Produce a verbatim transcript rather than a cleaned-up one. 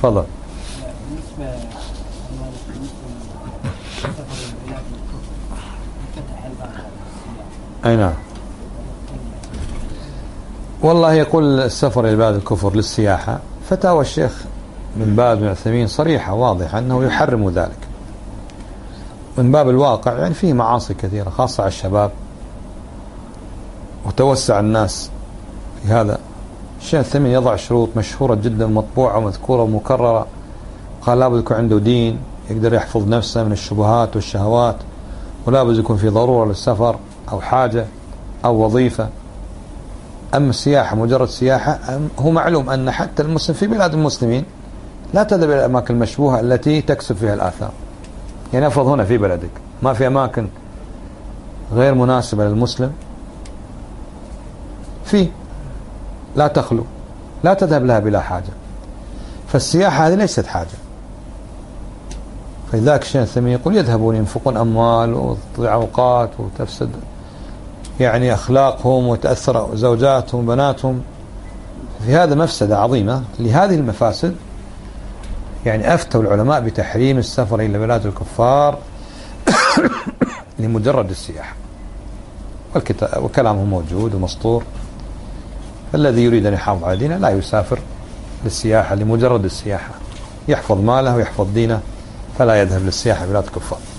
تفضل. بالنسبة أي نعم. والله يقول السفر إلى بلاد الكفر للسياحة، فتاوى الشيخ من باز بن عثيمين صريحة واضحة أنه يحرم ذلك من باب الواقع. يعني فيه معاصي كثيرة خاصة على الشباب، وتوسع الناس في هذا. الشيخ الثمين يضع شروط مشهورة جدا مطبوعة ومذكورة ومكررة، قال لابد يكون عنده دين يقدر يحفظ نفسه من الشبهات والشهوات، ولابد يكون في ضرورة للسفر أو حاجة أو وظيفة. أما السياحة مجرد سياحة، هو معلوم أن حتى المسلم في بلاد المسلمين لا تذهب إلى الأماكن المشبوهة التي تكسب فيها الآثام. يعني أفرض هنا في بلدك ما في أماكن غير مناسبة للمسلم، في لا تخلو، لا تذهب لها بلا حاجة. فالسياحة هذه ليست حاجة. فلذلك الشيخ الثمين يقول يذهبون ينفقون أموال وتضيع أوقات وتفسد يعني أخلاقهم وتأثر زوجاتهم وبناتهم. في هذا مفسدة عظيمة. لهذه المفاسد يعني أفتوا العلماء بتحريم السفر إلى بلاد الكفار لمجرد السياحة، وكلامه موجود ومسطور. فالذي يريد أن يحافظ على دينه لا يسافر للسياحة لمجرد السياحة، يحفظ ماله ويحفظ دينه، فلا يذهب للسياحة بلاد الكفار.